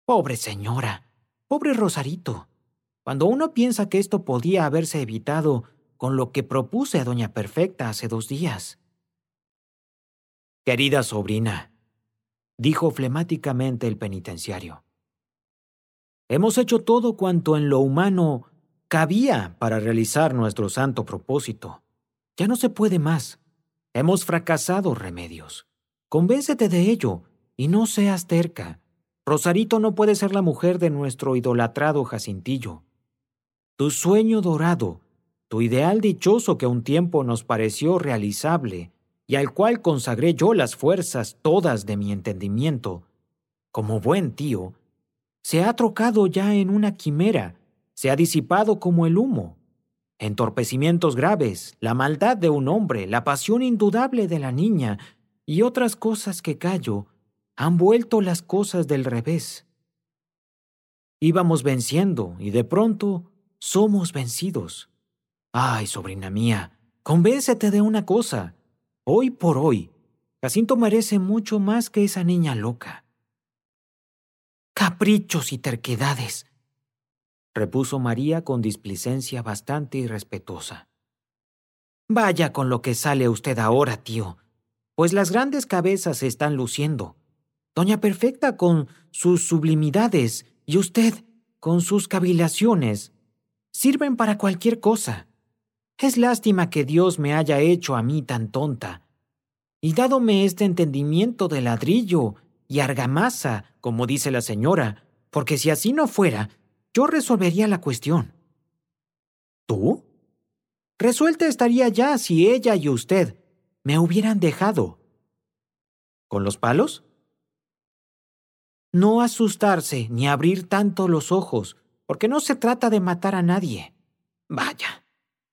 Pobre señora, pobre Rosarito. Cuando uno piensa que esto podía haberse evitado con lo que propuse a doña Perfecta hace 2 días. Querida sobrina, dijo flemáticamente el penitenciario, hemos hecho todo cuanto en lo humano cabía para realizar nuestro santo propósito. Ya no se puede más. Hemos fracasado, Remedios. Convéncete de ello y no seas terca. Rosarito no puede ser la mujer de nuestro idolatrado Jacintillo. Tu sueño dorado, tu ideal dichoso que a un tiempo nos pareció realizable y al cual consagré yo las fuerzas todas de mi entendimiento, como buen tío, se ha trocado ya en una quimera, se ha disipado como el humo. Entorpecimientos graves, la maldad de un hombre, la pasión indudable de la niña y otras cosas que callo, han vuelto las cosas del revés. Íbamos venciendo y de pronto somos vencidos. Ay, sobrina mía, convéncete de una cosa. Hoy por hoy, Jacinto merece mucho más que esa niña loca. Caprichos y terquedades, repuso María con displicencia bastante irrespetuosa. Vaya con lo que sale usted ahora, tío, pues las grandes cabezas se están luciendo. Doña Perfecta con sus sublimidades y usted con sus cavilaciones sirven para cualquier cosa. Es lástima que Dios me haya hecho a mí tan tonta y dádome este entendimiento de ladrillo y argamasa, como dice la señora, porque si así no fuera, yo resolvería la cuestión. ¿Tú? Resuelta estaría ya si ella y usted me hubieran dejado. ¿Con los palos? No asustarse ni abrir tanto los ojos, porque no se trata de matar a nadie. Vaya,